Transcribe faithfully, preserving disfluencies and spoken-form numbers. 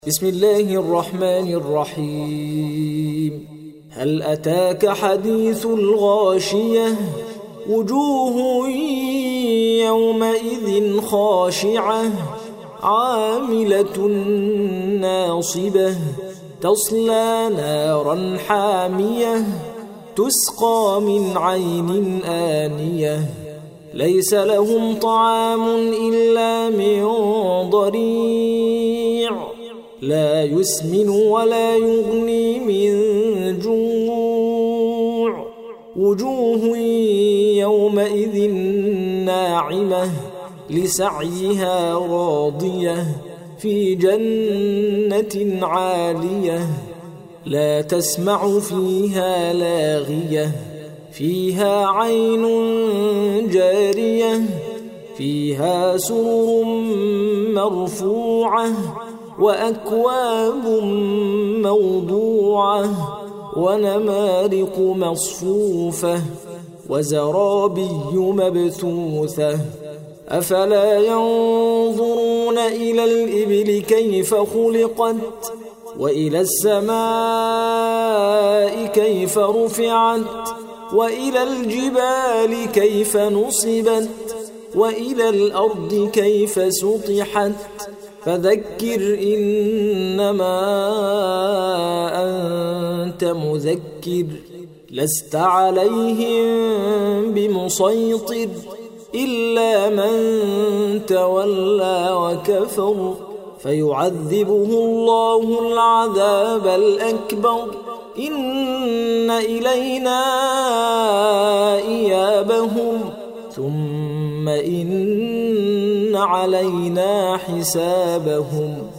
بسم الله الرحمن الرحيم. هل أتاك حديث الغاشية؟ وجوه يومئذ خاشعة عاملة ناصبة تصلى نارا حامية تسقى من عين آنية ليس لهم طعام إلا من ضريع لا يسمن ولا يغني من جوع وجوه يومئذ ناعمة لسعيها راضية في جنة عالية لا تسمع فيها لاغية فيها عين جارية فيها سرر مرفوعة وأكواب موضوعة ونمارق مصفوفة وزرابي مبثوثة أفلا ينظرون إلى الإبل كيف خلقت وإلى السماء كيف رفعت وإلى الجبال كيف نصبت وإلى الأرض كيف سطحت فذكر إنما أنت مذكر لست عليهم بمسيطر إلا من تولى وكفر فيعذبه الله العذاب الأكبر إن إلينا إيابهم ثم إن علينا حسابهم.